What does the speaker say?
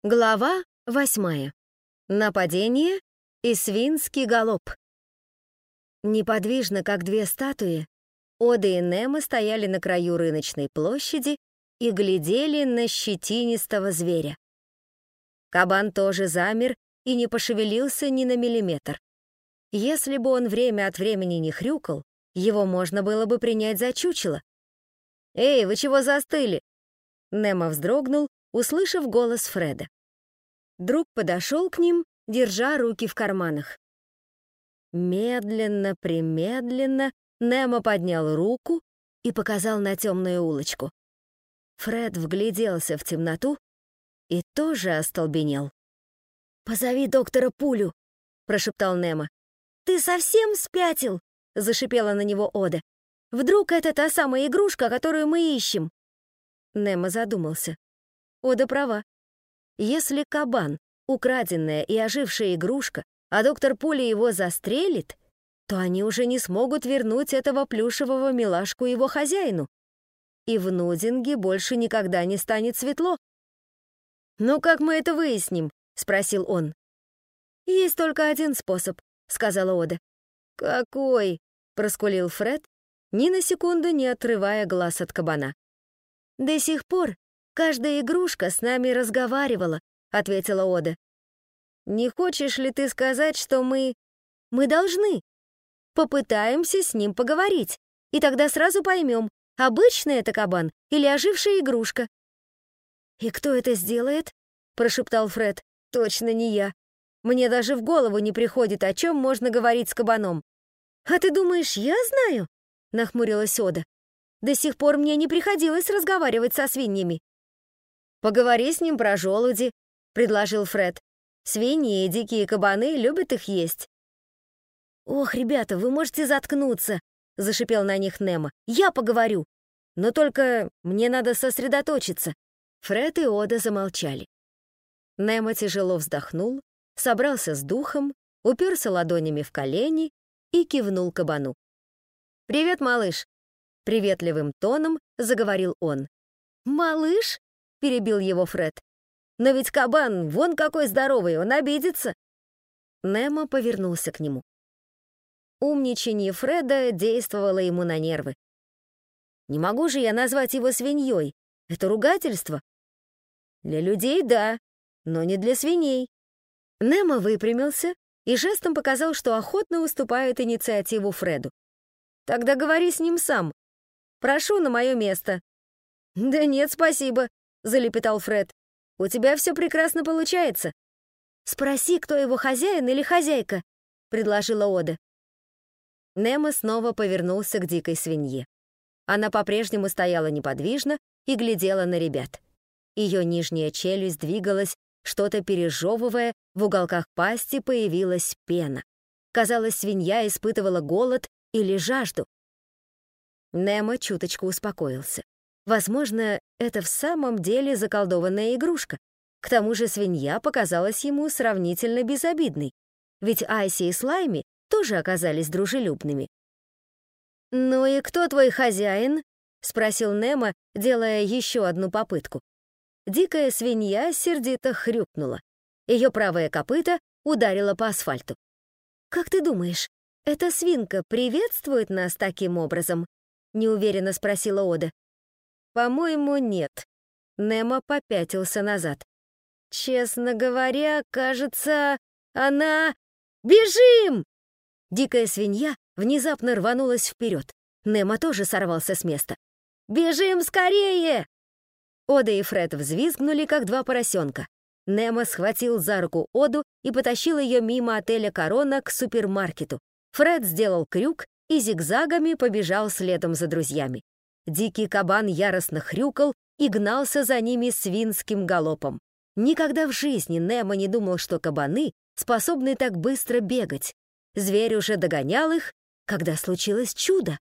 Глава 8. Нападение и свинский галоп. Неподвижно, как две статуи, Ода и Немо стояли на краю рыночной площади и глядели на щетинистого зверя. Кабан тоже замер и не пошевелился ни на миллиметр. Если бы он время от времени не хрюкал, его можно было бы принять за чучело. «Эй, вы чего застыли?» Немо вздрогнул, услышав голос Фреда. Друг подошел к ним, держа руки в карманах. Медленно-примедленно Немо поднял руку и показал на темную улочку. Фред вгляделся в темноту и тоже остолбенел. «Позови доктора Пулю», — прошептал Немо. «Ты совсем спятил?» — зашипела на него Ода. «Вдруг это та самая игрушка, которую мы ищем?» Немо задумался. Ода права. Если кабан — украденная и ожившая игрушка, а доктор Пуля его застрелит, то они уже не смогут вернуть этого плюшевого милашку его хозяину. И в Нудинге больше никогда не станет светло. «Ну как мы это выясним?» — спросил он. «Есть только один способ», — сказала Ода. «Какой?» — проскулил Фред, ни на секунду не отрывая глаз от кабана. «До сих пор каждая игрушка с нами разговаривала», — ответила Ода. «Не хочешь ли ты сказать, что мы должны? Попытаемся с ним поговорить, и тогда сразу поймем, обычный это кабан или ожившая игрушка». «И кто это сделает?» — прошептал Фред. «Точно не я. Мне даже в голову не приходит, о чем можно говорить с кабаном». «А ты думаешь, я знаю?» — нахмурилась Ода. «До сих пор мне не приходилось разговаривать со свиньями». «Поговори с ним про желуди», — предложил Фред. «Свиньи и дикие кабаны любят их есть». «Ох, ребята, вы можете заткнуться», — зашипел на них Немо. «Я поговорю. Но только мне надо сосредоточиться». Фред и Ода замолчали. Немо тяжело вздохнул, собрался с духом, уперся ладонями в колени и кивнул кабану. «Привет, малыш», — приветливым тоном заговорил он. «Малыш?» — перебил его Фред. «Но ведь кабан вон какой здоровый, он обидится». Немо повернулся к нему. Умничанье Фреда действовало ему на нервы. «Не могу же я назвать его свиньей. Это ругательство?» «Для людей — да, но не для свиней». Немо выпрямился и жестом показал, что охотно уступает инициативу Фреду. «Тогда говори с ним сам. Прошу на мое место». «Да нет, спасибо», — залепетал Фред. «У тебя все прекрасно получается». «Спроси, кто его хозяин или хозяйка», — предложила Ода. Немо снова повернулся к дикой свинье. Она по-прежнему стояла неподвижно и глядела на ребят. Ее нижняя челюсть двигалась, что-то пережевывая, в уголках пасти появилась пена. Казалось, свинья испытывала голод или жажду. Немо чуточку успокоился. Возможно, это в самом деле заколдованная игрушка. К тому же свинья показалась ему сравнительно безобидной, ведь Айси и Слайми тоже оказались дружелюбными. «Ну и кто твой хозяин?» — спросил Немо, делая еще одну попытку. Дикая свинья сердито хрюкнула. Ее правое копыто ударило по асфальту. «Как ты думаешь, эта свинка приветствует нас таким образом?» — неуверенно спросила Ода. «По-моему, нет». Немо попятился назад. «Честно говоря, кажется, она... Бежим!» Дикая свинья внезапно рванулась вперед. Немо тоже сорвался с места. «Бежим скорее!» Ода и Фред взвизгнули, как два поросенка. Немо схватил за руку Оду и потащил ее мимо отеля «Корона» к супермаркету. Фред сделал крюк и зигзагами побежал следом за друзьями. Дикий кабан яростно хрюкал и гнался за ними свинским галопом. Никогда в жизни Немо не думал, что кабаны способны так быстро бегать. Зверь уже догонял их, когда случилось чудо.